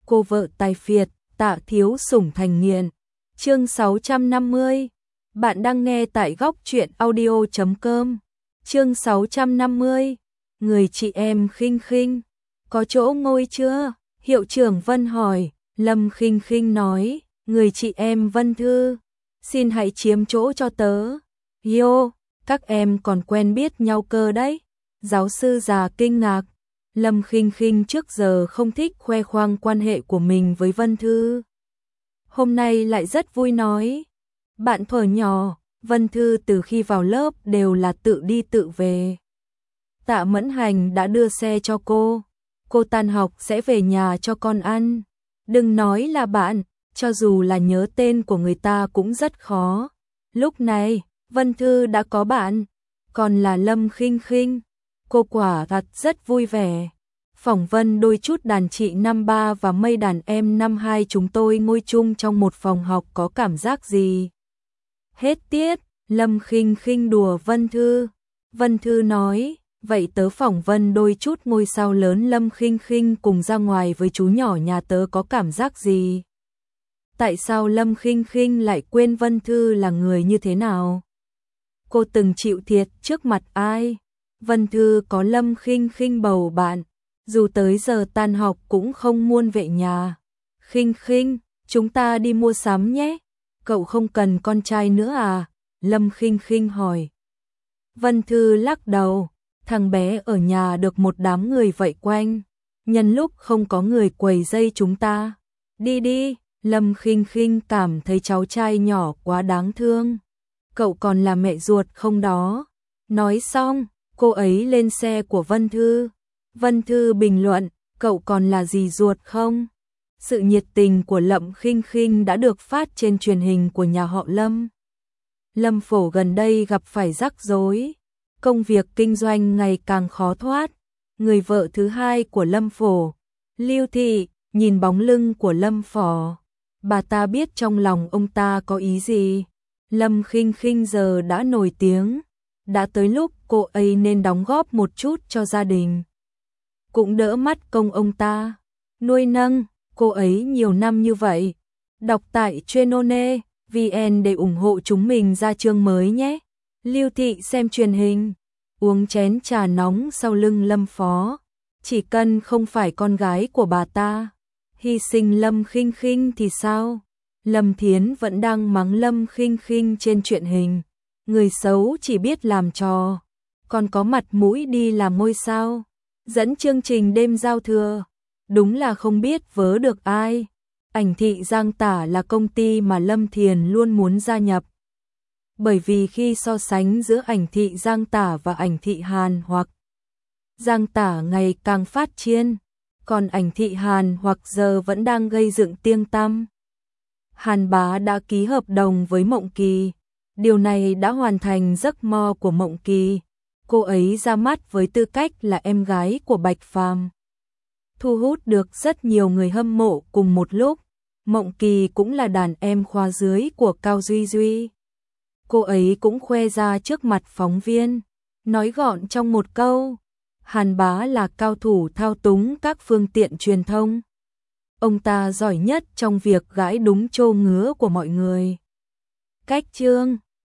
cô vợ tài phiệt, Tạ Thiếu Sủng thành nghiện. Chương 650. Bạn đang nghe tại góc truyện audio.com. Chương 650. Người chị em Khinh Khinh, có chỗ ngồi chưa? Hiệu trưởng Vân hỏi. Lâm Khinh Khinh nói, người chị em Vân Thư, xin hãy chiếm chỗ cho tớ. Yo, các em còn quen biết nhau cơ đấy. Giáo sư già kinh ngạc. Lâm Khinh Khinh trước giờ không thích khoe khoang quan hệ của mình với Vân Thư. Hôm nay lại rất vui nói. Bạn thuở nhỏ, Vân Thư từ khi vào lớp đều là tự đi tự về. Tạ Mẫn Hành đã đưa xe cho cô tan học sẽ về nhà cho con ăn. Đừng nói là bạn, cho dù là nhớ tên của người ta cũng rất khó. Lúc này, Vân Thư đã có bạn, còn là Lâm Khinh Khinh. Cô quả thật rất vui vẻ. Phỏng vấn đôi chút đàn chị năm 3 và mây đàn em năm 2 chúng tôi ngồi chung trong một phòng học có cảm giác gì? Hết tiết, Lâm Khinh Khinh đùa Vân Thư. Vân Thư nói, vậy tớ phỏng vấn đôi chút ngôi sao lớn Lâm Khinh Khinh cùng ra ngoài với chú nhỏ nhà tớ có cảm giác gì? Tại sao Lâm Khinh Khinh lại quên Vân Thư là người như thế nào? Cô từng chịu thiệt trước mặt ai? Vân Thư có Lâm Khinh Khinh bầu bạn, dù tới giờ tan học cũng không muốn về nhà. Khinh Khinh, chúng ta đi mua sắm nhé. Cậu không cần con trai nữa à? Lâm Khinh Khinh hỏi. Vân Thư lắc đầu, thằng bé ở nhà được một đám người vây quanh. Nhân lúc không có người quầy dây chúng ta. Đi đi, Lâm Khinh Khinh cảm thấy cháu trai nhỏ quá đáng thương. Cậu còn là mẹ ruột không đó? Nói xong, cô ấy lên xe của Vân Thư. Vân Thư bình luận, cậu còn là dì ruột không? Sự nhiệt tình của Lâm Khinh Khinh đã được phát trên truyền hình của nhà họ Lâm. Lâm Phổ gần đây gặp phải rắc rối, công việc kinh doanh ngày càng khó thoát. Người vợ thứ hai của Lâm Phổ, Lưu Thị, nhìn bóng lưng của Lâm Phổ. Bà ta biết trong lòng ông ta có ý gì. Lâm Khinh Khinh giờ đã nổi tiếng, đã tới lúc cô ấy nên đóng góp một chút cho gia đình. Cũng đỡ mất công ông ta nuôi nâng cô ấy nhiều năm như vậy. Đọc tại Trenone.vn để ủng hộ chúng mình ra chương mới nhé. Lưu Thị xem truyền hình, uống chén trà nóng sau lưng Lâm Phó. Chỉ cần không phải con gái của bà ta hy sinh Lâm Khinh Khinh thì sao? Lâm Thiến vẫn đang mắng Lâm Khinh Khinh trên truyền hình. Người xấu chỉ biết làm trò, còn có mặt mũi đi làm ngôi sao, dẫn chương trình đêm giao thừa. Đúng là không biết vớ được ai. Ảnh thị Giang Tả là công ty mà Lâm Thiền luôn muốn gia nhập. Bởi vì khi so sánh giữa ảnh thị Giang Tả và ảnh thị Hàn Hoặc, Giang Tả ngày càng phát triển, còn ảnh thị Hàn Hoặc giờ vẫn đang gây dựng tiếng tăm. Hàn Bá đã ký hợp đồng với Mộng Kỳ. Điều này đã hoàn thành giấc mơ của Mộng Kỳ. Cô ấy ra mắt với tư cách là em gái của Bạch Phàm, thu hút được rất nhiều người hâm mộ cùng một lúc. Mộng Kỳ cũng là đàn em khóa dưới của Cao Duy Duy. Cô ấy cũng khoe ra trước mặt phóng viên, nói gọn trong một câu, Hàn Bá là cao thủ thao túng các phương tiện truyền thông. Ông ta giỏi nhất trong việc gãi đúng chô ngứa của mọi người. Cách chương